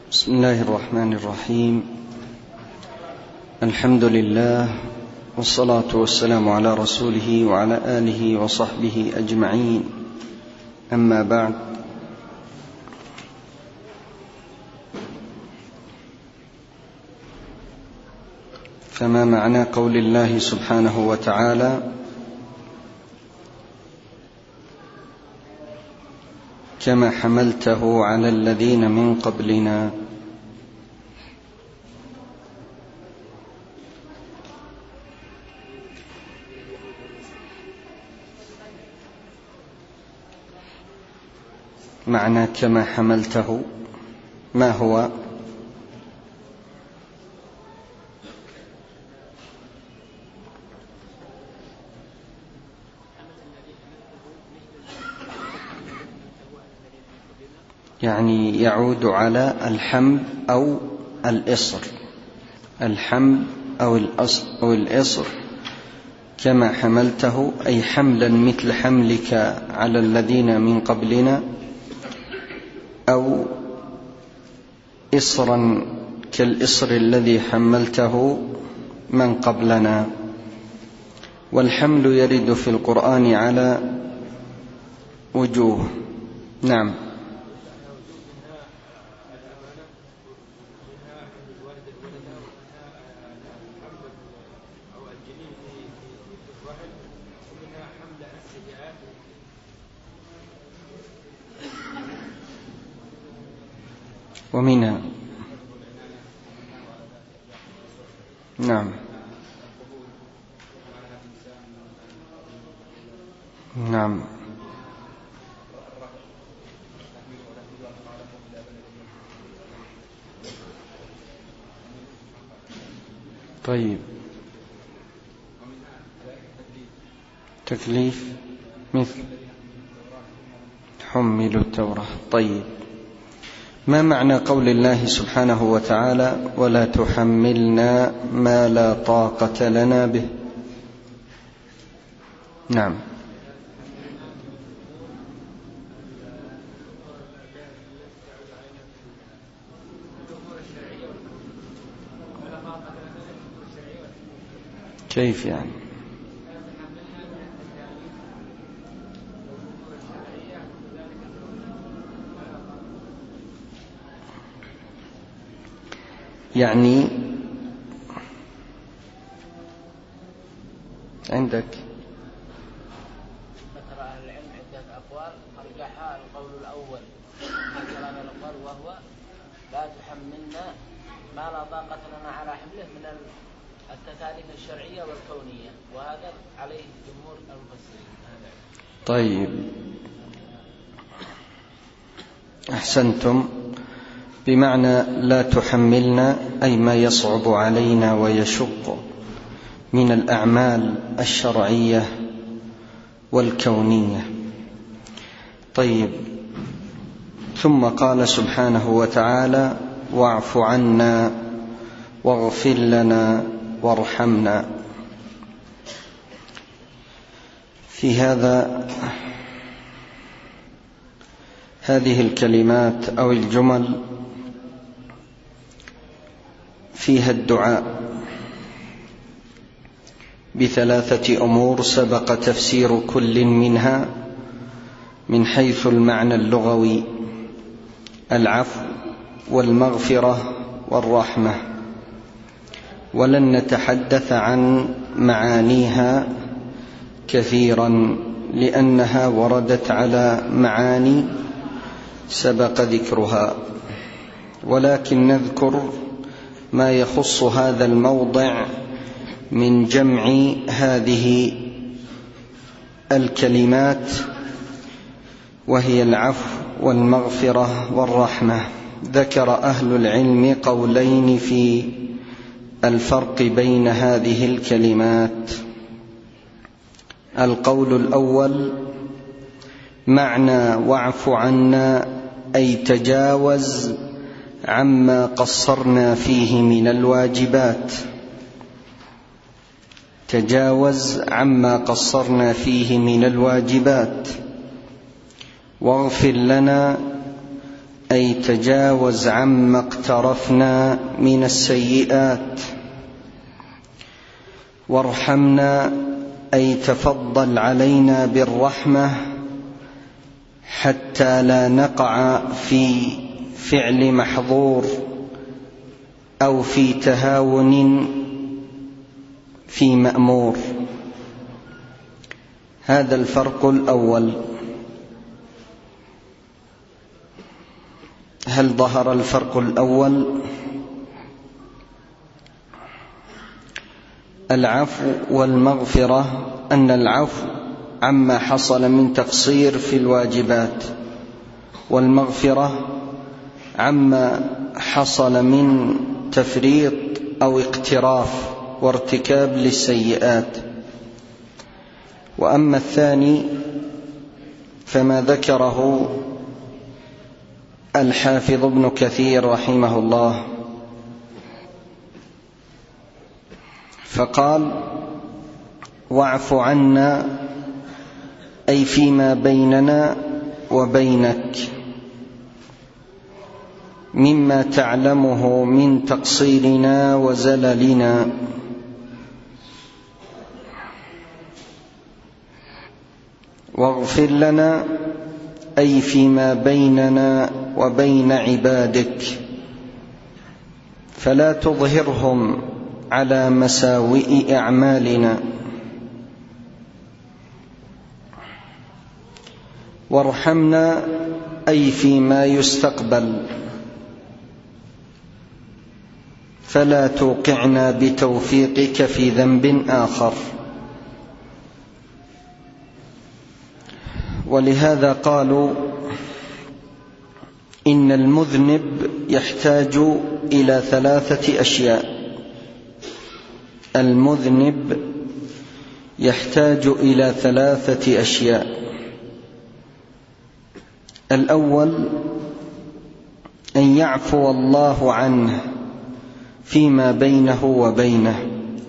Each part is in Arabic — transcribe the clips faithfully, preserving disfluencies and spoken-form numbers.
بسم الله الرحمن الرحيم. الحمد لله والصلاة والسلام على رسوله وعلى آله وصحبه أجمعين، أما بعد، فما معنى قول الله سبحانه وتعالى: كما حملته على الذين من قبلنا؟ معنى كما حملته ما هو؟ يعني يعود على الحمل أو الإصر، الحمل أو الأصر أو الإصر. كما حملته أي حملا مثل حملك على الذين من قبلنا، أو إصرا كالإصر الذي حملته من قبلنا. والحمل يرد في القرآن على وجوه. نعم. ومنها نعم نعم طيب. تكليف مثل حملوا التوراة. طيب. ما معنى قول الله سبحانه وتعالى: ولا تحملنا ما لا طاقة لنا به؟ نعم. كيف يعني؟ يعني عندك ذكر أهل العلم عدة أقوال، أرجحها القول الأول من كلام الأقوال، وهو لا تحملنا ما لا طاقة لنا على حمله من التكاليف الشرعية والكونية، وهذا عليه جمهور المفسرين. طيب، أحسنتم. بمعنى لا تحملنا أي ما يصعب علينا ويشق من الأعمال الشرعية والكونية. طيب. ثم قال سبحانه وتعالى: واعف عنا واغفر لنا وارحمنا. في هذا هذه الكلمات أو الجمل فيها الدعاء بثلاثة أمور سبق تفسير كل منها من حيث المعنى اللغوي: العفو والمغفرة والرحمة. ولن نتحدث عن معانيها كثيرا لأنها وردت على معاني سبق ذكرها، ولكن نذكر ما يخص هذا الموضع من جمع هذه الكلمات، وهي العفو والمغفرة والرحمة. ذكر أهل العلم قولين في الفرق بين هذه الكلمات. القول الأول: معنى واعف عنا أي تجاوز عما قصرنا فيه من الواجبات، تجاوز عما قصرنا فيه من الواجبات. واغفر لنا أي تجاوز عما اقترفنا من السيئات. وارحمنا أي تفضل علينا بالرحمة حتى لا نقع في فعل محظور أو في تهاون في مأمور. هذا الفرق الأول. هل ظهر الفرق الأول؟ العفو والمغفرة أن العفو عما حصل من تقصير في الواجبات، والمغفرة عما حصل من تفريط أو اقتراف وارتكاب للسيئات. وأما الثاني فما ذكره الحافظ ابن كثير رحمه الله، فقال: واعف عنا أي فيما بيننا وبينك مما تعلمه من تقصيرنا وزللنا. واغفر لنا أي فيما بيننا وبين عبادك فلا تظهرهم على مساوئ أعمالنا. وارحمنا أي فيما يستقبل فلا توقعنا بتوفيقك في ذنب آخر. ولهذا قالوا إن المذنب يحتاج إلى ثلاثة أشياء. المذنب يحتاج إلى ثلاثة أشياء. الأول أن يعفو الله عنه فيما بينه وبينه.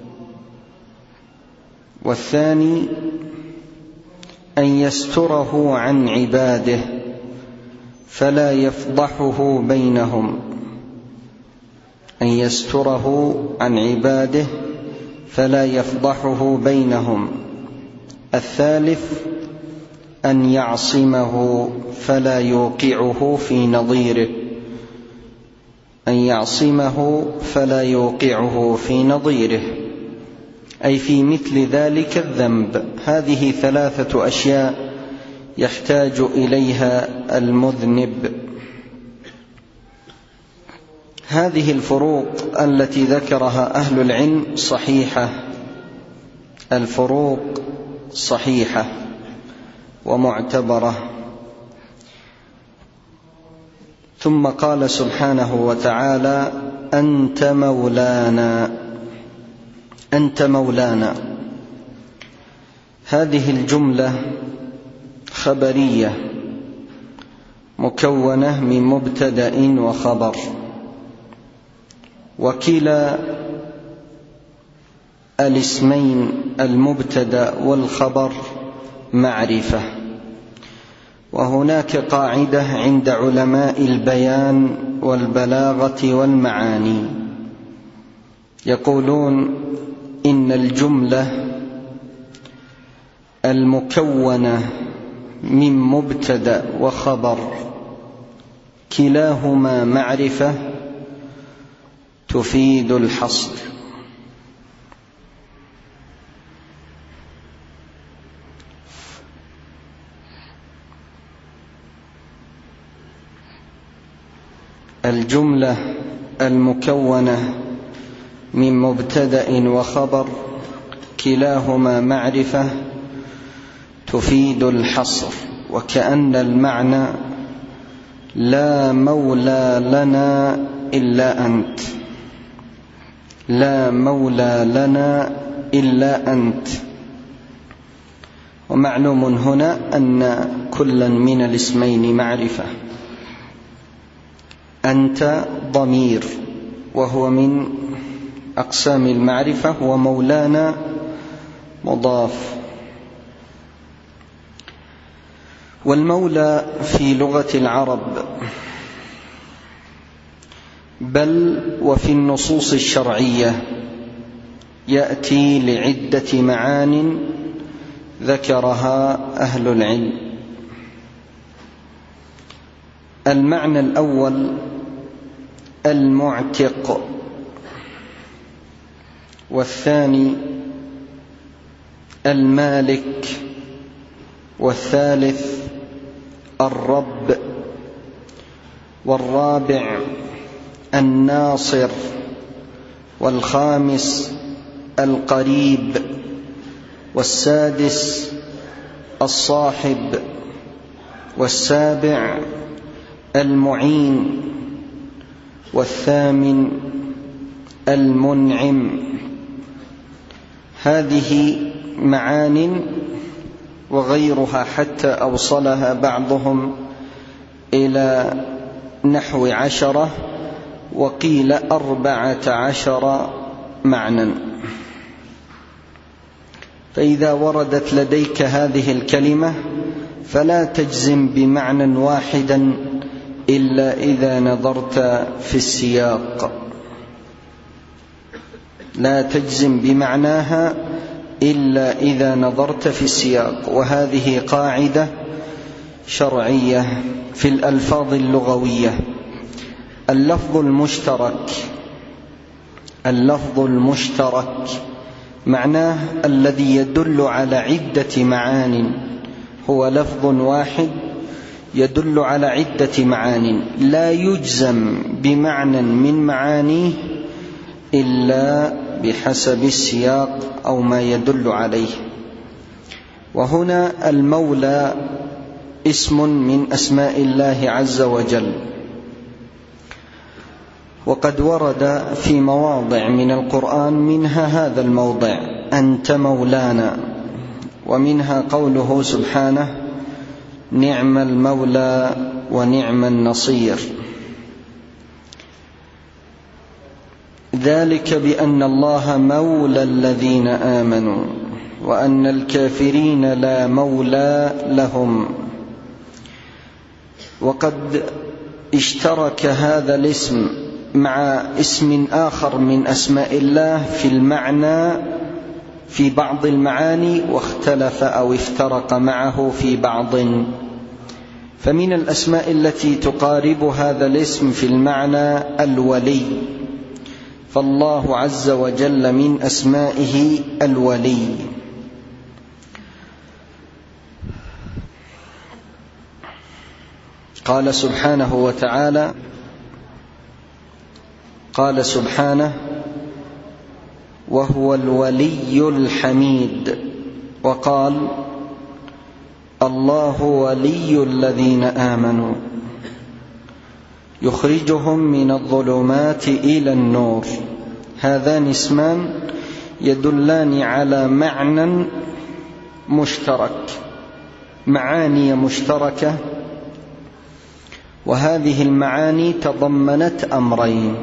والثاني أن يستره عن عباده فلا يفضحه بينهم. أن يستره عن عباده فلا يفضحه بينهم. الثالث أن يعصمه فلا يوقعه في نظيره. أن يعصمه فلا يوقعه في نظيره أي في مثل ذلك الذنب. هذه ثلاثة أشياء يحتاج إليها المذنب. هذه الفروق التي ذكرها أهل العلم صحيحة. الفروق صحيحة ومعتبرة. ثم قال سبحانه وتعالى: أنت مولانا. أنت مولانا. هذه الجملة خبرية مكونة من مبتدأ وخبر، وكلا الاسمين المبتدأ والخبر معرفة. وهناك قاعدة عند علماء البيان والبلاغة والمعاني يقولون إن الجملة المكونة من مبتدأ وخبر كلاهما معرفة تفيد الحصر. الجملة المكونة من مبتدأ وخبر كلاهما معرفة تفيد الحصر. وكأن المعنى: لا مولى لنا إلا أنت. لا مولى لنا إلا أنت. ومعلوم هنا أن كلا من الاسمين معرفة. أنت ضمير وهو من أقسام المعرفة، ومولانا مضاف. والمولى في لغة العرب بل وفي النصوص الشرعية يأتي لعدة معان ذكرها أهل العلم. المعنى الأول المعتق، والثاني المالك، والثالث الرب، والرابع الناصر، والخامس القريب، والسادس الصاحب، والسابع المعين، والثامن المنعم. هذه معان وغيرها حتى أوصلها بعضهم إلى نحو عشرة، وقيل أربعة عشر معنى. فإذا وردت لديك هذه الكلمة فلا تجزم بمعنى واحدا إلا إذا نظرت في السياق، لا تجزم بمعناها إلا إذا نظرت في السياق. وهذه قاعدة شرعية في الألفاظ اللغوية. اللفظ المشترك اللفظ المشترك معناه الذي يدل على عدة معان، هو لفظ واحد يدل على عدة معان، لا يجزم بمعنى من معانيه إلا بحسب السياق أو ما يدل عليه. وهنا المولى اسم من أسماء الله عز وجل، وقد ورد في مواضع من القرآن منها هذا الموضع أنت مولانا، ومنها قوله سبحانه نعم المولى ونعم النصير. ذلك بأن الله مولى الذين آمنوا وأن الكافرين لا مولى لهم. وقد اشترك هذا الاسم مع اسم آخر من أسماء الله في المعنى في بعض المعاني، واختلف أو افترق معه في بعض. فمن الأسماء التي تقارب هذا الاسم في المعنى الولي، فالله عز وجل من أسمائه الولي. قال سبحانه وتعالى قال سبحانه وهو الولي الحميد، وقال الله ولي الذين آمنوا يخرجهم من الظلمات إلى النور. هذان اسمان يدلان على معنى مشترك، معاني مشتركة، وهذه المعاني تضمنت أمرين.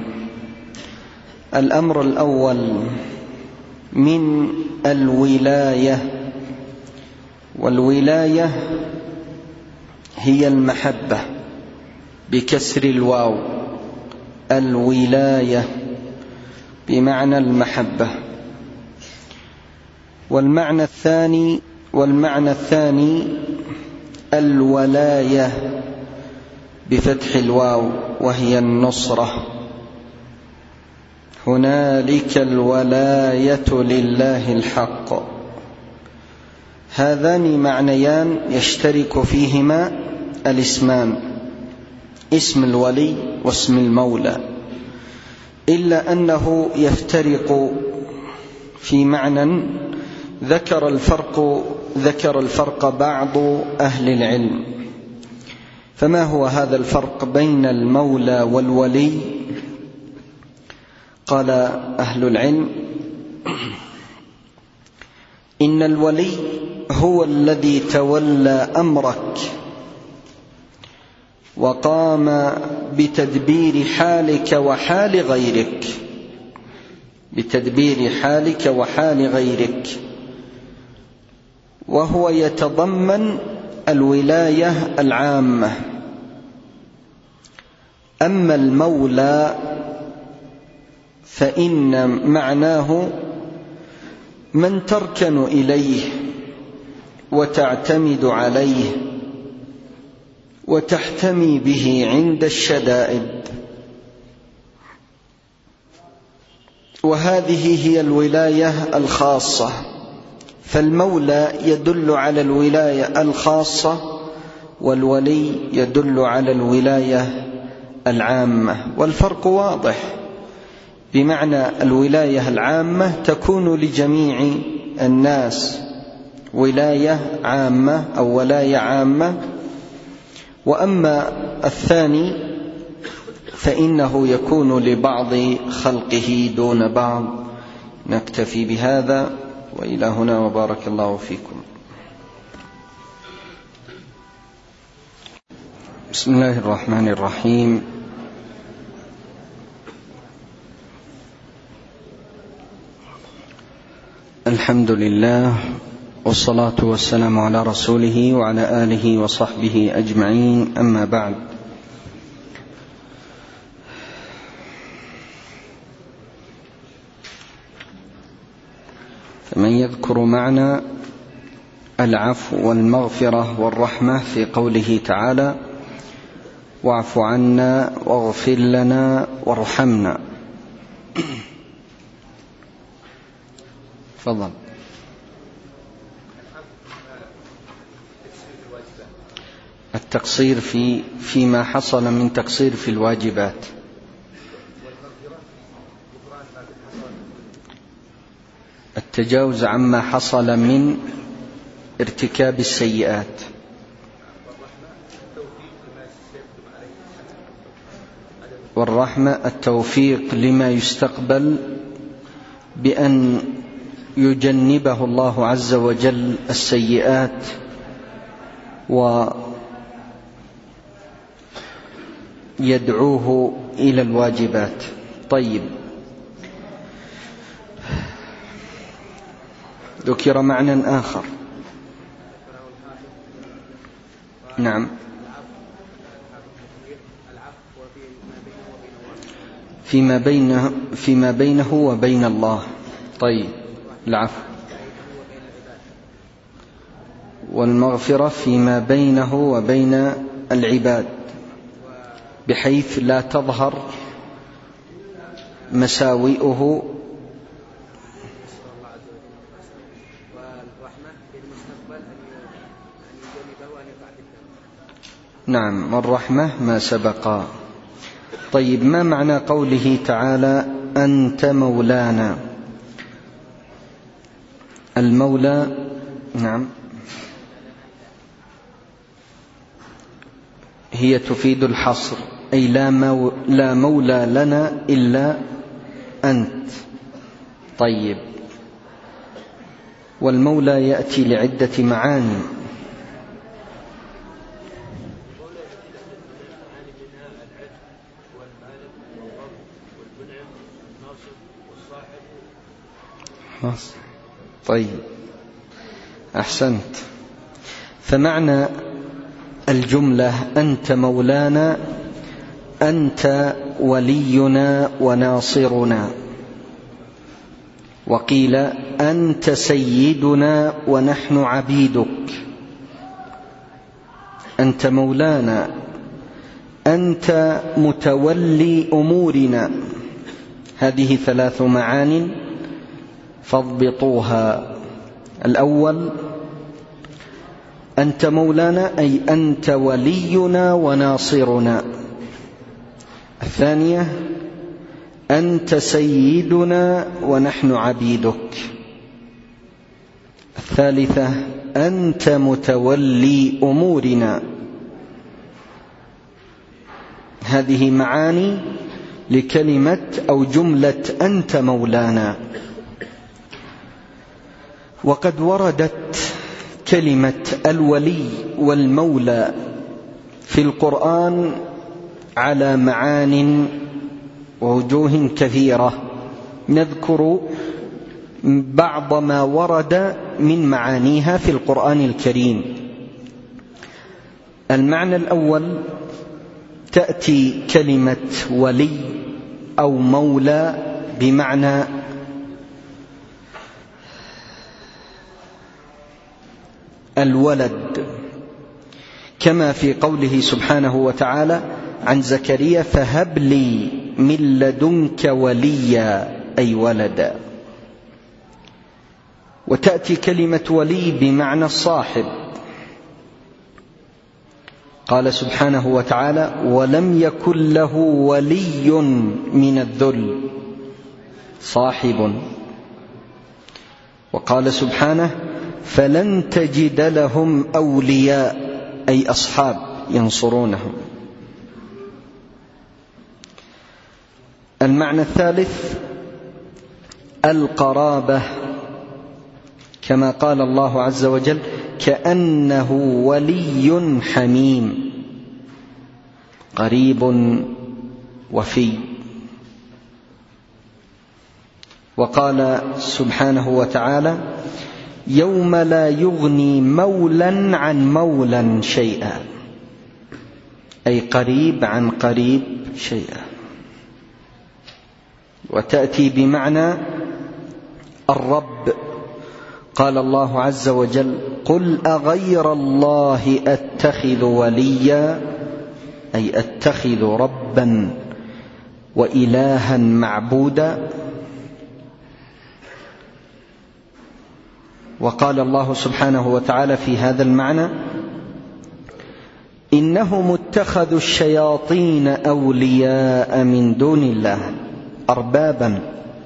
الأمر الأول من الولاية، والولاية هي المحبة بكسر الواو، الولاية بمعنى المحبة. والمعنى الثاني والمعنى الثاني الولاية بفتح الواو وهي النصرة. هنالك الولاية لله الحق. هذان معنيان يشترك فيهما الاسمان، اسم الولي واسم المولى، إلا أنه يفترق في معنى ذكر الفرق ذكر الفرق بعض أهل العلم. فما هو هذا الفرق بين المولى والولي؟ قال أهل العلم إن الولي هو الذي تولى أمرك وقام بتدبير حالك وحال غيرك بتدبير حالك وحال غيرك وهو يتضمن الولاية العامة. أما المولى فإن معناه من تركن إليه وتعتمد عليه وتحتمي به عند الشدائد، وهذه هي الولاية الخاصة. فالمولى يدل على الولاية الخاصة، والولي يدل على الولاية العامة، والفرق واضح. بمعنى الولاية العامة تكون لجميع الناس ولاية عامة أو ولاية عامة، وأما الثاني فإنه يكون لبعض خلقه دون بعض. نكتفي بهذا، وإلى هنا، وبارك الله فيكم. بسم الله الرحمن الرحيم. الحمد لله، والصلاة والسلام على رسوله وعلى آله وصحبه أجمعين، أما بعد. فمن يذكر معنى العفو والمغفرة والرحمة في قوله تعالى: واعف عنا واغفر لنا وارحمنا. تفضل. التقصير في فيما حصل من تقصير في الواجبات، التجاوز عما حصل من ارتكاب السيئات، والرحمة التوفيق لما يستقبل بأن يجنبه الله عز وجل السيئات ويدعوه إلى الواجبات. طيب، ذكر معنى آخر. نعم، فيما بينه فيما بينه وبين الله. طيب، العفو والمغفرة فيما بينه وبين العباد، بحيث لا تظهر مساوئه. نعم، والرحمة ما سبق. طيب، ما معنى قوله تعالى: أنت مولانا؟ المولى، نعم، هي تفيد الحصر، أي لا مولى لنا إلا أنت. طيب، والمولى يأتي لعدة معاني. طيب، أحسنت. فمعنى الجملة أنت مولانا، أنت ولينا وناصرنا. وقيل أنت سيدنا ونحن عبيدك. أنت مولانا، أنت متولي أمورنا. هذه ثلاث معان فاضبطوها. الأول: أنت مولانا، أي أنت ولينا وناصرنا. الثانية: أنت سيدنا ونحن عبيدك. الثالثة: أنت متولي أمورنا. هذه معاني لكلمة أو جملة أنت مولانا. وقد وردت كلمة الولي والمولى في القرآن على معان ووجوه كثيرة. نذكر بعض ما ورد من معانيها في القرآن الكريم. المعنى الأول: تأتي كلمة ولي أو مولى بمعنى الولد، كما في قوله سبحانه وتعالى عن زكريا فهب لي من لدنك وليا أي ولدا. وتأتي كلمة ولي بمعنى الصاحب، قال سبحانه وتعالى ولم يكن له ولي من الذل صاحب. وقال سبحانه فلن تجد لهم أولياء أي أصحاب ينصرونهم. المعنى الثالث القرابة، كما قال الله عز وجل كأنه ولي حميم قريب وفي. وقال سبحانه وتعالى يوم لا يغني مولا عن مولا شيئا أي قريب عن قريب شيئا. وتأتي بمعنى الرب، قال الله عز وجل قل أغير الله أتخذ وليا أي أتخذ ربا وإلها معبودا. وقال الله سبحانه وتعالى في هذا المعنى إنهم اتخذوا الشياطين أولياء من دون الله أربابا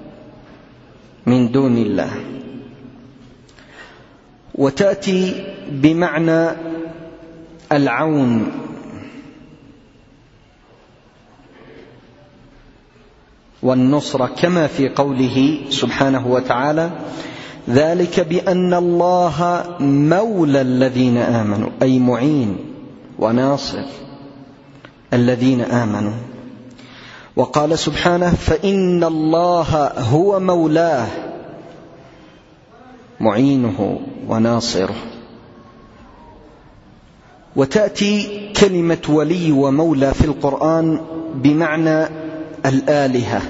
من دون الله. وتأتي بمعنى العون، والنصرة، كما في قوله سبحانه وتعالى ذلك بأن الله مولى الذين آمنوا أي معين وناصر الذين آمنوا. وقال سبحانه فإن الله هو مولاه معينه وناصره. وتأتي كلمة ولي ومولى في القرآن بمعنى الآلهة.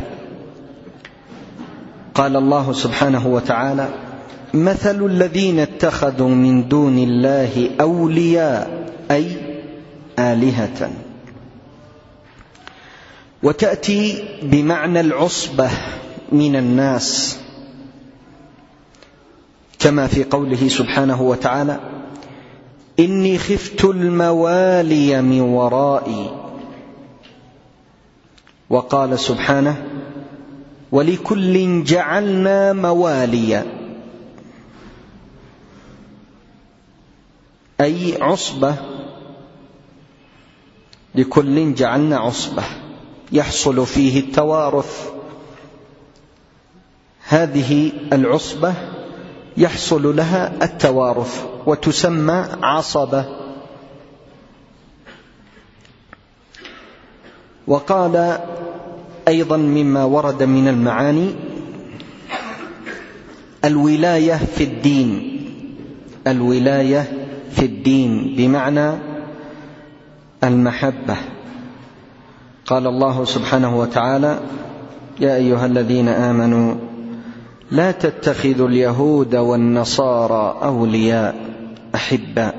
قال الله سبحانه وتعالى مثل الذين اتخذوا من دون الله أولياء أي آلهة. وتأتي بمعنى العصبة من الناس، كما في قوله سبحانه وتعالى إني خفت الموالي من ورائي. وقال سبحانه ولكل جعلنا مواليا أي عصبة، لكل جعلنا عصبة يحصل فيه التوارث. هذه العصبة يحصل لها التوارث وتسمى عصبة. وقال أيضا مما ورد من المعاني الولاية في الدين، الولاية في الدين بمعنى المحبة. قال الله سبحانه وتعالى يا أيها الذين آمنوا لا تتخذوا اليهود والنصارى أولياء أحباء.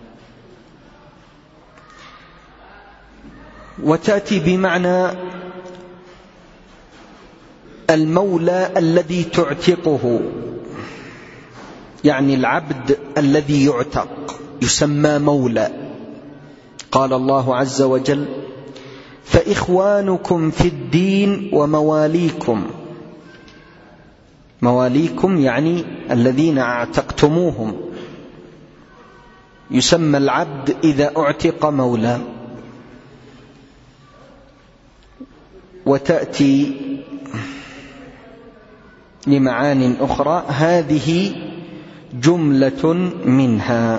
وتأتي بمعنى المولى الذي تعتقه، يعني العبد الذي يعتق يسمى مولى. قال الله عز وجل فإخوانكم في الدين ومواليكم. مواليكم يعني الذين اعتقتموهم، يسمى العبد إذا اعتق مولى. وتأتي لمعان أخرى، هذه جملة منها.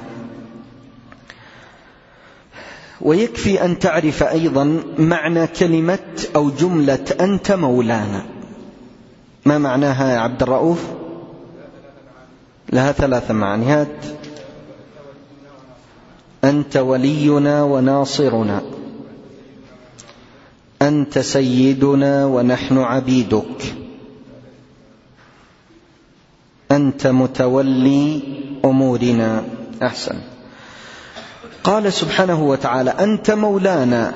ويكفي أن تعرف أيضا معنى كلمة أو جملة أنت مولانا. ما معناها يا عبد الرؤوف؟ لها ثلاث معاني. هات أنت ولينا وناصرنا، أنت سيدنا ونحن عبيدك، أنت متولي أمورنا. أحسن. قال سبحانه وتعالى أنت مولانا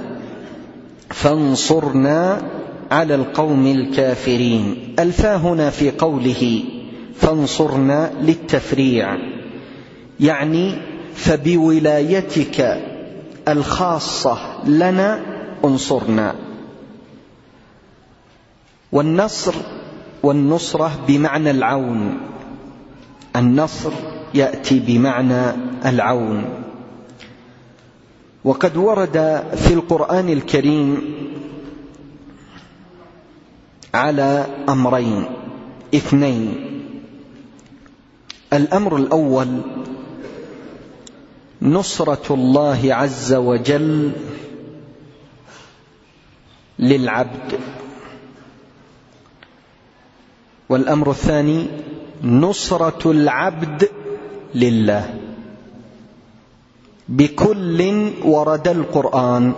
فانصرنا على القوم الكافرين. الفاء هنا في قوله فانصرنا للتفريع، يعني فبولايتك الخاصة لنا انصرنا. والنصر والنصرة بمعنى العون، النصر يأتي بمعنى العون. وقد ورد في القرآن الكريم على أمرين اثنين. الأمر الأول نصرة الله عز وجل للعبد، والأمر الثاني نصرة العبد لله. بكل ورد القرآن.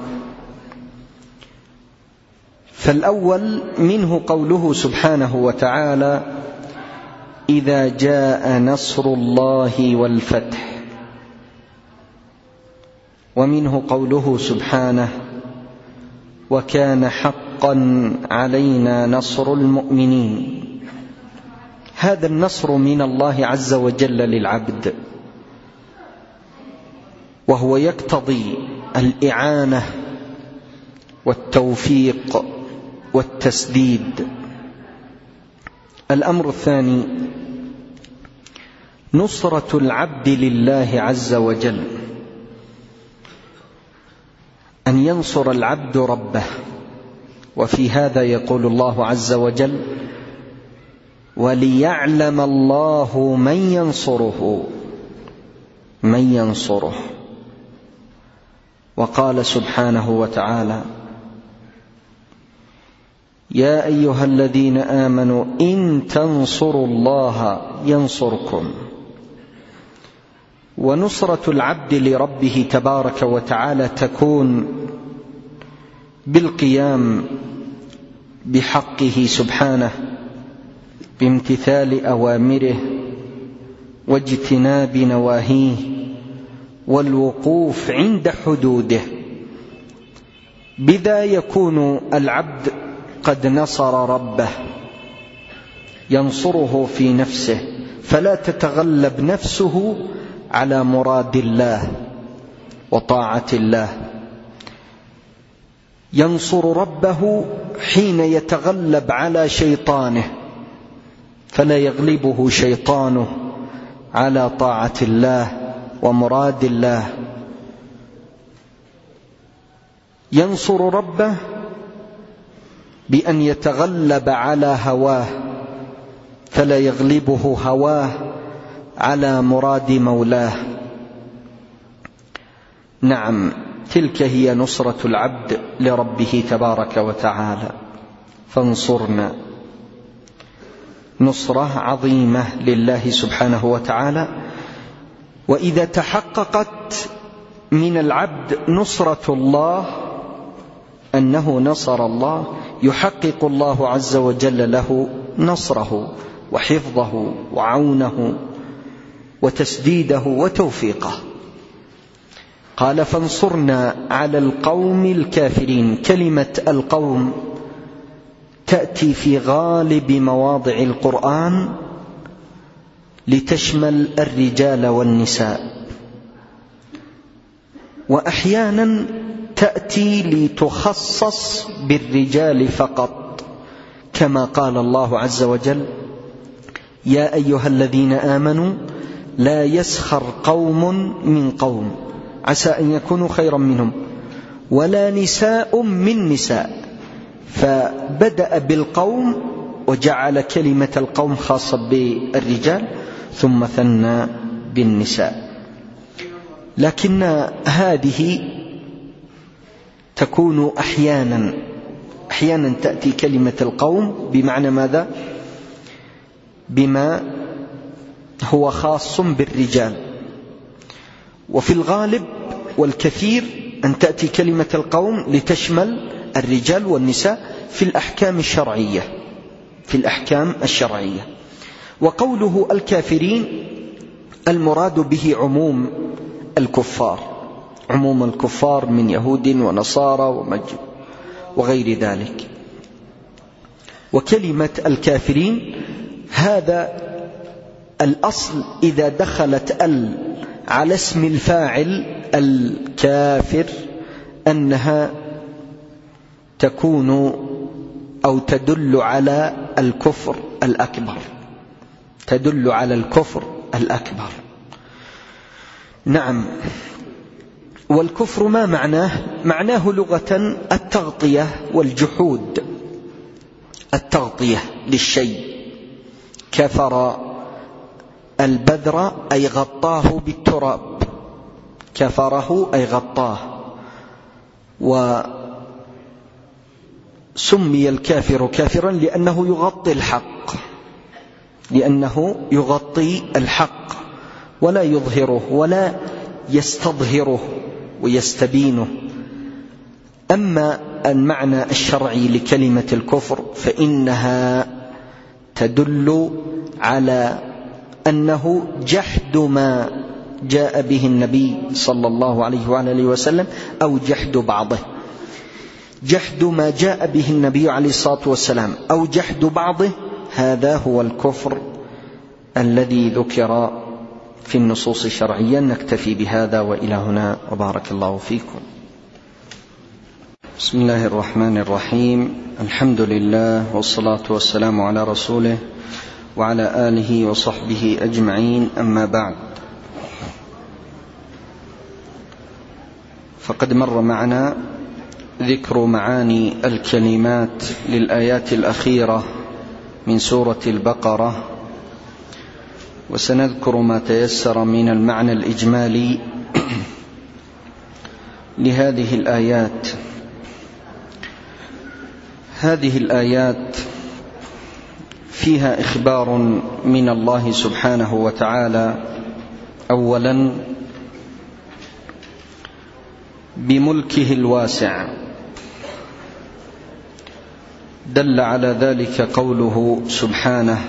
فالأول منه قوله سبحانه وتعالى إذا جاء نصر الله والفتح، ومنه قوله سبحانه وكان حقا علينا نصر المؤمنين. هذا النصر من الله عز وجل للعبد، وهو يقتضي الإعانة والتوفيق والتسديد. الأمر الثاني نصرة العبد لله عز وجل، أن ينصر العبد ربه. وفي هذا يقول الله عز وجل وليعلم الله من ينصره من ينصره. وقال سبحانه وتعالى يا أيها الذين آمنوا إن تنصروا الله ينصركم. ونصرة العبد لربه تبارك وتعالى تكون بالقيام بحقه سبحانه، بامتثال أوامره واجتناب نواهيه والوقوف عند حدوده. بذا يكون العبد قد نصر ربه، ينصره في نفسه، فلا تتغلب نفسه على مراد الله وطاعة الله. ينصر ربه حين يتغلب على شيطانه، فلا يغلبه شيطانه على طاعة الله ومراد الله. ينصر ربه بأن يتغلب على هواه، فلا يغلبه هواه على مراد مولاه. نعم، تلك هي نصرة العبد لربه تبارك وتعالى. فانصرنا، نصرة عظيمة لله سبحانه وتعالى. وإذا تحققت من العبد نصرة الله، أنه نصر الله، يحقق الله عز وجل له نصره وحفظه وعونه وتسديده وتوفيقه. قال فانصرنا على القوم الكافرين. كلمة القوم تأتي في غالب مواضع القرآن لتشمل الرجال والنساء، وأحيانا تأتي لتخصص بالرجال فقط، كما قال الله عز وجل يا أيها الذين آمنوا لا يسخر قوم من قوم عسى أن يكونوا خيرا منهم ولا نساء من نساء. فبدأ بالقوم وجعل كلمة القوم خاصة بالرجال، ثم ثنى بالنساء. لكن هذه تكون أحيانا أحيانا تأتي كلمة القوم بمعنى ماذا؟ بما هو خاص بالرجال. وفي الغالب والكثير أن تأتي كلمة القوم لتشمل الرجال والنساء في الأحكام الشرعية في الأحكام الشرعية. وقوله الكافرين المراد به عموم الكفار، عموم الكفار من يهود ونصارى وغير ذلك. وكلمة الكافرين هذا الأصل إذا دخلت ال على اسم الفاعل الكافر أنها تكون أو تدل على الكفر الأكبر، تدل على الكفر الأكبر. نعم. والكفر ما معناه؟ معناه لغة التغطية والجحود، التغطية للشيء. كفر البذر أي غطاه بالتراب، كفره أي غطاه. وسمي الكافر كافرا لأنه يغطي الحق، لأنه يغطي الحق ولا يظهره ولا يستظهره ويستبينه. أما المعنى الشرعي لكلمة الكفر فإنها تدل على أنه جحد ما جاء به النبي صلى الله عليه وآله وسلم، أو جحد بعضه، جحد ما جاء به النبي عليه الصلاة والسلام أو جحد بعضه، هذا هو الكفر الذي ذكر في النصوص الشرعية. نكتفي بهذا وإلى هنا، وبارك الله فيكم. بسم الله الرحمن الرحيم. الحمد لله والصلاة والسلام على رسوله وعلى آله وصحبه أجمعين، أما بعد. فقد مر معنا ذكر معاني الكلمات للآيات الأخيرة من سورة البقرة، وسنذكر ما تيسر من المعنى الإجمالي لهذه الآيات. هذه الآيات فيها إخبار من الله سبحانه وتعالى أولا بملكه الواسع، دل على ذلك قوله سبحانه: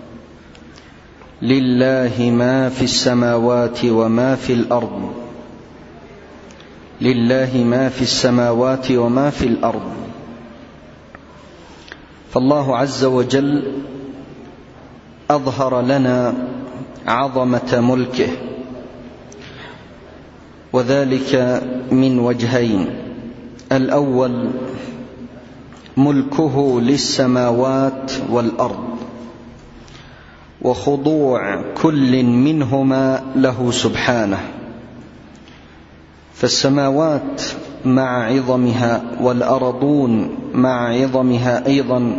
لله ما في السماوات وما في الأرض، لله ما في السماوات وما في الأرض. فالله عز وجل أظهر لنا عظمة ملكه، وذلك من وجهين: الأول ملكه للسماوات والأرض، وخضوع كل منهما له سبحانه. فالسماوات مع عظمها والأرضون مع عظمها أيضا،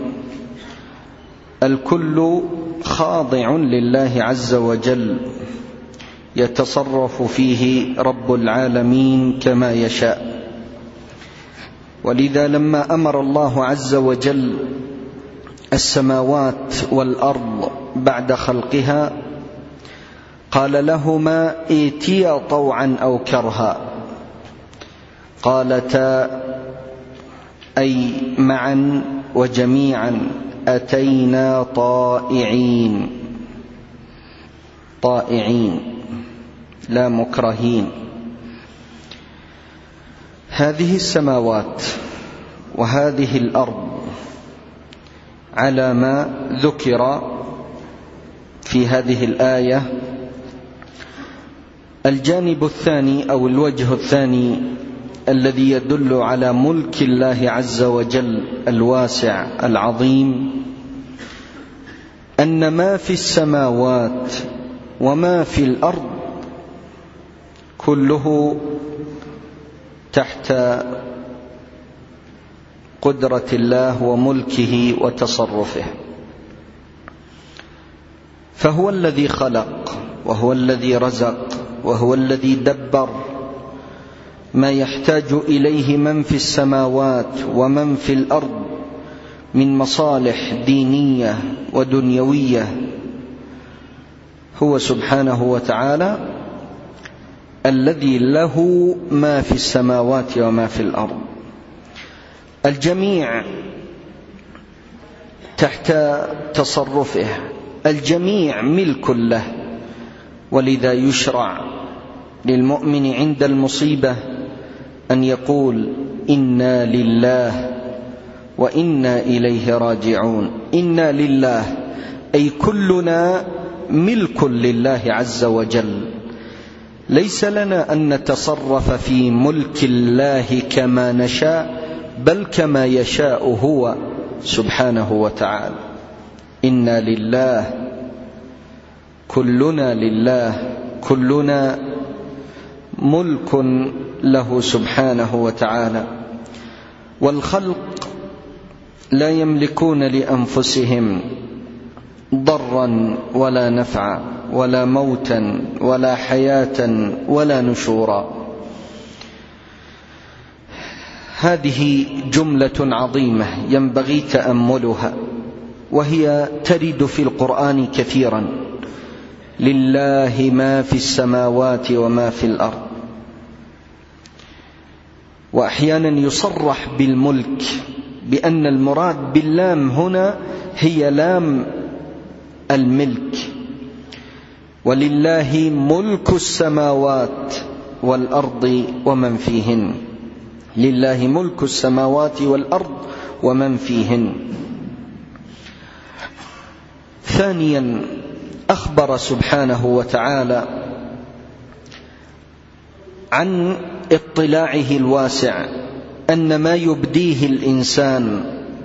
الكل خاضع لله عز وجل، يتصرف فيه رب العالمين كما يشاء. ولذا لما أمر الله عز وجل السماوات والأرض بعد خلقها قال لهما ائتيا طوعا أو كرها، قالتا أي معا وجميعا أتينا طائعين، طائعين لا مكرهين. هذه السماوات وهذه الأرض على ما ذكر في هذه الآية. الجانب الثاني أو الوجه الثاني الذي يدل على ملك الله عز وجل الواسع العظيم، أن ما في السماوات وما في الأرض كله تحت قدرة الله وملكه وتصرفه. فهو الذي خلق، وهو الذي رزق، وهو الذي دبر ما يحتاج إليه من في السماوات ومن في الأرض من مصالح دينية ودنيوية. هو سبحانه وتعالى الذي له ما في السماوات وما في الأرض، الجميع تحت تصرفه، الجميع ملك له، ولذا يشرع للمؤمن عند المصيبة أن يقول إنا لله وإنا إليه راجعون. إنا لله أي كلنا ملك لله عز وجل، ليس لنا أن نتصرف في ملك الله كما نشاء، بل كما يشاء هو سبحانه وتعالى. إنا لله، كلنا لله، كلنا ملك له سبحانه وتعالى. والخلق لا يملكون لأنفسهم ضرا ولا نفعا ولا موتا ولا حياة ولا نشورا. هذه جملة عظيمة ينبغي تأملها، وهي ترد في القرآن كثيرا: لله ما في السماوات وما في الأرض. وأحيانا يصرح بالملك بأن المراد باللام هنا هي لام الملك. ولله ملك السماوات والأرض ومن فيهن، لله ملك السماوات والأرض ومن فيهن. ثانيا، أخبر سبحانه وتعالى عن اطلاعه الواسع أن ما يبديه الإنسان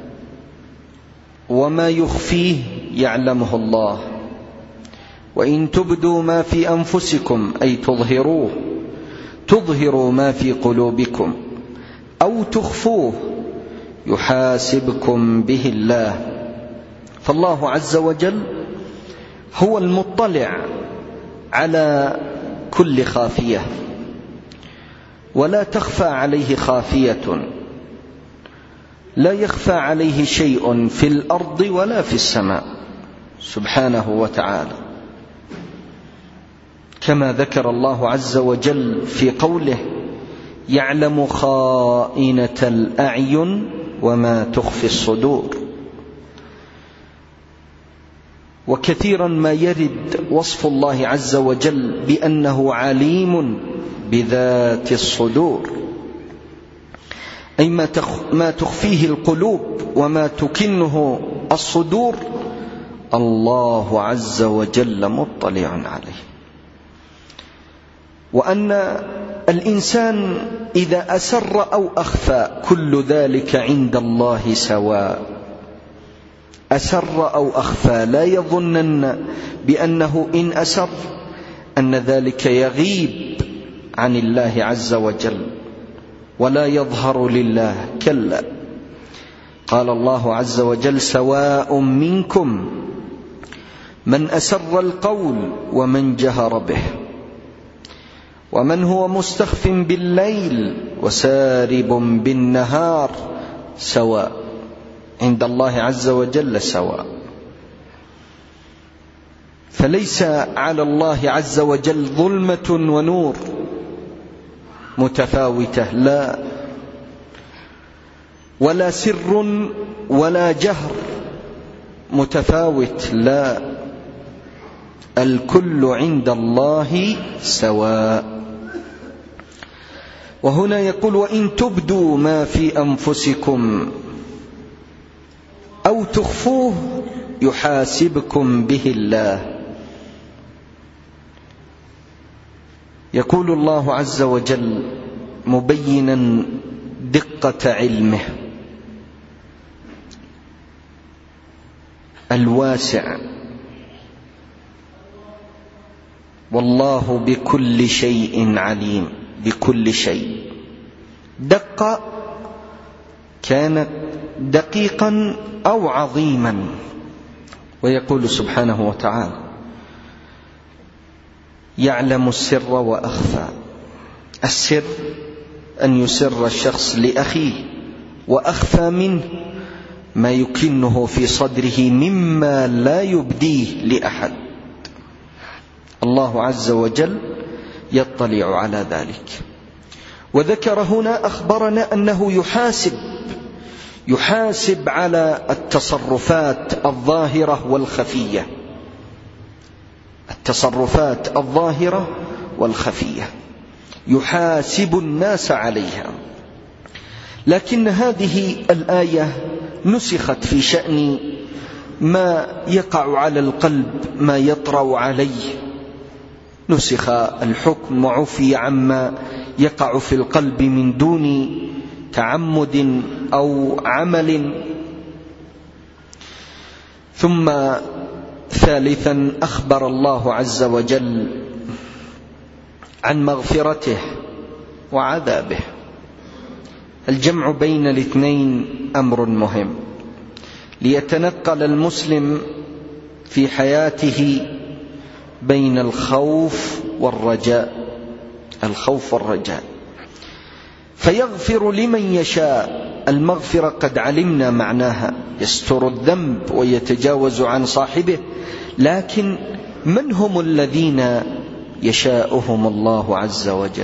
وما يخفيه يعلمه الله. وإن تبدوا ما في أنفسكم أي تظهروه، تظهروا ما في قلوبكم، أو تخفوه يحاسبكم به الله. فالله عز وجل هو المطلع على كل خافية، ولا تخفى عليه خافية، لا يخفى عليه شيء في الأرض ولا في السماء سبحانه وتعالى، كما ذكر الله عز وجل في قوله: يعلم خائنة الأعين وما تخفي الصدور. وكثيرا ما يرد وصف الله عز وجل بأنه عليم بذات الصدور، أي ما تخفيه القلوب وما تكنه الصدور الله عز وجل مطلع عليه. وأن الإنسان إذا أسر أو أخفى كل ذلك عند الله سواء. أسر أو أخفى، لا يظنن بأنه إن أسر أن ذلك يغيب عن الله عز وجل ولا يظهر لله، كلا. قال الله عز وجل: سواء منكم من أسر القول ومن جهر به ومن هو مستخف بالليل وسارب بالنهار، سواء عند الله عز وجل سواء. فليس على الله عز وجل ظلمة ونور متفاوتة، لا، ولا سر ولا جهر متفاوت، لا، الكل عند الله سواء. وهنا يقول: وإن تبدوا ما في أنفسكم أو تخفوه يحاسبكم به الله. يقول الله عز وجل مبينا دقة علمه الواسع: والله بكل شيء عليم. بكل شيء، دقة كانت دقيقا أو عظيما. ويقول سبحانه وتعالى: يعلم السر وأخفى. السر أن يسر الشخص لأخيه، وأخفى منه ما يكنه في صدره مما لا يبديه لأحد. الله عز وجل يطلع على ذلك. وذكر هنا، أخبرنا أنه يحاسب يحاسب على التصرفات الظاهرة والخفية. التصرفات الظاهرة والخفية، يحاسب الناس عليها. لكن هذه الآية نسخت في شأن ما يقع على القلب، ما يطرأ عليه، نسخ الحكم وعفي عما يقع في القلب من دون تعمد أو عمل. ثم ثالثا أخبر الله عز وجل عن مغفرته وعذابه. الجمع بين الاثنين أمر مهم ليتنقل المسلم في حياته بين الخوف والرجاء، الخوف والرجاء، فيغفر لمن يشاء. المغفرة قد علمنا معناها، يستر الذنب ويتجاوز عن صاحبه، لكن من هم الذين يشاءهم الله عز وجل؟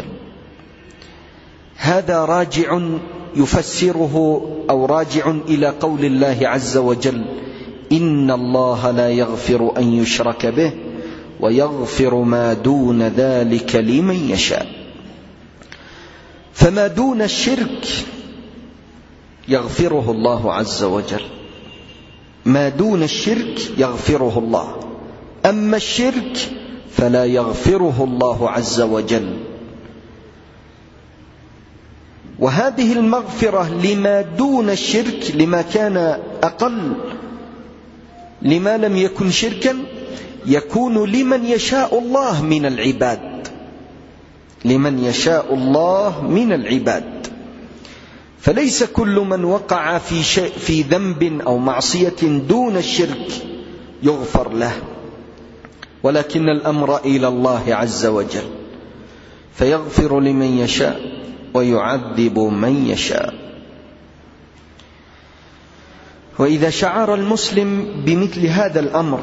هذا راجع يفسره أو راجع إلى قول الله عز وجل: إن الله لا يغفر أن يشرك به ويغفر ما دون ذلك لمن يشاء. فما دون الشرك يغفره الله عز وجل، ما دون الشرك يغفره الله، أما الشرك فلا يغفره الله عز وجل. وهذه المغفرة لما دون الشرك، لما كان أقل، لما لم يكن شركا، يكون لمن يشاء الله من العباد، لمن يشاء الله من العباد. فليس كل من وقع في شيء في ذنب أو معصية دون الشرك يغفر له، ولكن الأمر إلى الله عز وجل، فيغفر لمن يشاء ويعذب من يشاء. وإذا شعر المسلم بمثل هذا الأمر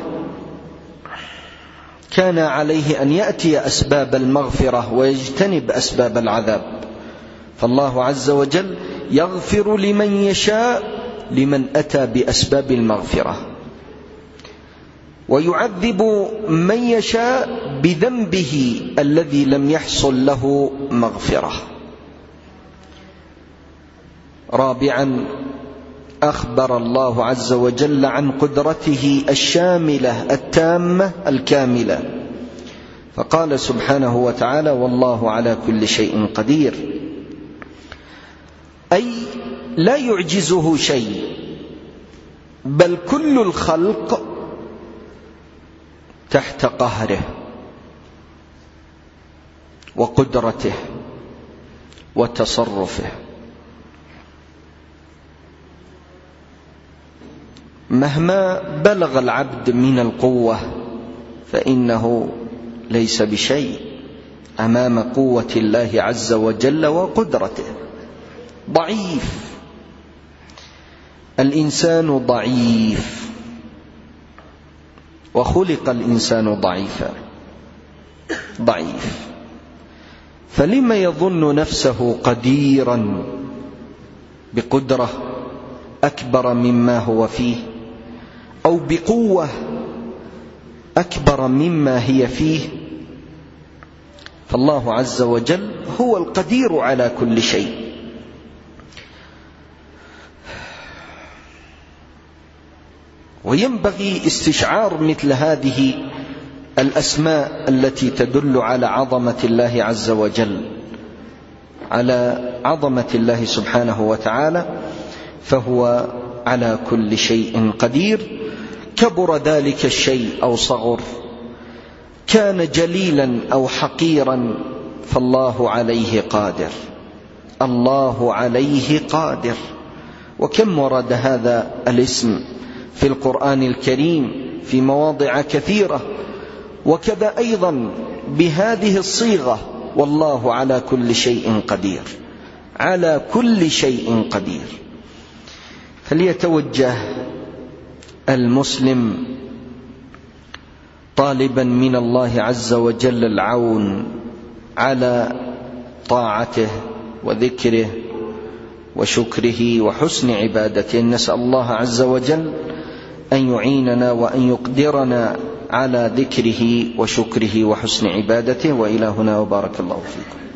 كان عليه أن يأتي أسباب المغفرة ويجتنب أسباب العذاب. فالله عز وجل يغفر لمن يشاء لمن أتى بأسباب المغفرة، ويعذب من يشاء بذنبه الذي لم يحصل له مغفرة. رابعا أخبر الله عز وجل عن قدرته الشاملة التامة الكاملة، فقال سبحانه وتعالى: والله على كل شيء قدير، أي لا يعجزه شيء، بل كل الخلق تحت قهره وقدرته وتصرفه. مهما بلغ العبد من القوة فإنه ليس بشيء أمام قوة الله عز وجل وقدرته، ضعيف. الإنسان ضعيف، وخلق الإنسان ضعيفا ضعيف، فلما يظن نفسه قديرا بقدرة أكبر مما هو فيه، أو بقوة أكبر مما هي فيه؟ فالله عز وجل هو القدير على كل شيء. وينبغي استشعار مثل هذه الأسماء التي تدل على عظمة الله عز وجل، على عظمة الله سبحانه وتعالى، فهو على كل شيء قدير. كبر ذلك الشيء أو صغر، كان جليلا أو حقيرا، فالله عليه قادر، الله عليه قادر. وكم ورد هذا الاسم في القرآن الكريم في مواضع كثيرة، وكذا أيضا بهذه الصيغة: والله على كل شيء قدير، على كل شيء قدير. فليتوجه المسلم طالبا من الله عز وجل العون على طاعته وذكره وشكره وحسن عبادته. نسأل الله عز وجل أن يعيننا وأن يقدرنا على ذكره وشكره وحسن عبادته. وإلى هنا وبارك الله فيكم.